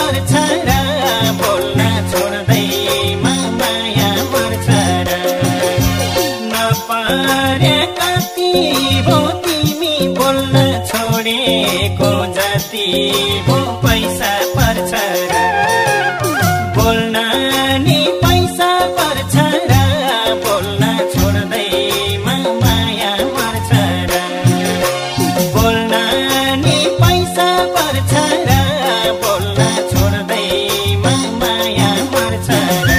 पर्छ र बोल्न छोड्दैमा माया मर्छ र नपरे कति भो तिमी बोल्न छोडेको जति भो पैसा पर्छ र बोल्न नि पैसा पर्छ र बोल्न छोड्दैमा माया मर्छ र बोल्न नि पैसा पर्छ र बोल्न छोड्दैमा माया मर्छ र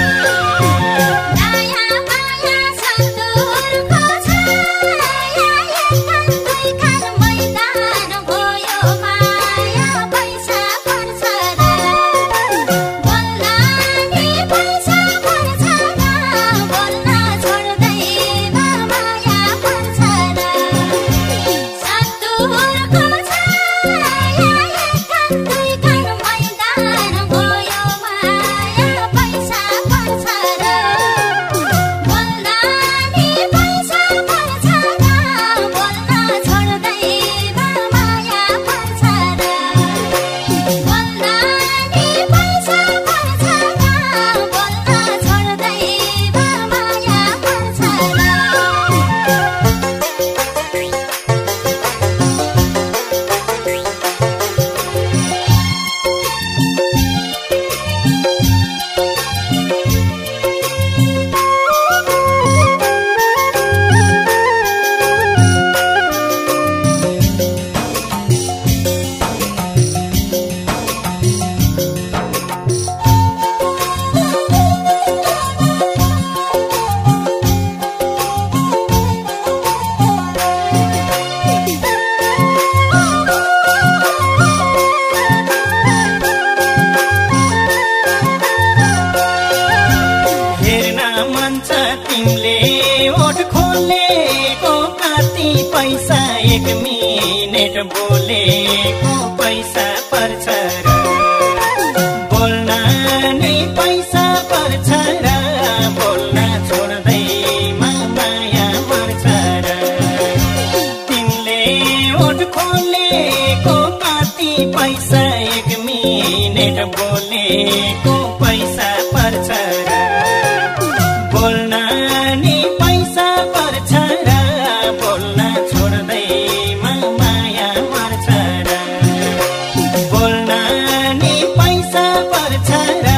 पैसा एक मिनेट बोलेको पैसा पर्छ र बोल्न नै पैसा पर्छ र बोल्न छोड्दैमा माया मर्छ र तिमीले ओठ खोलेको कति पैसा एक मिनेट बोलेको पैसा पर्छ र बोल्न नि पैसा पर्छ र बोल्न छोड्दैमा माया मर्छ र बोल्न नि पैसा पर्छ र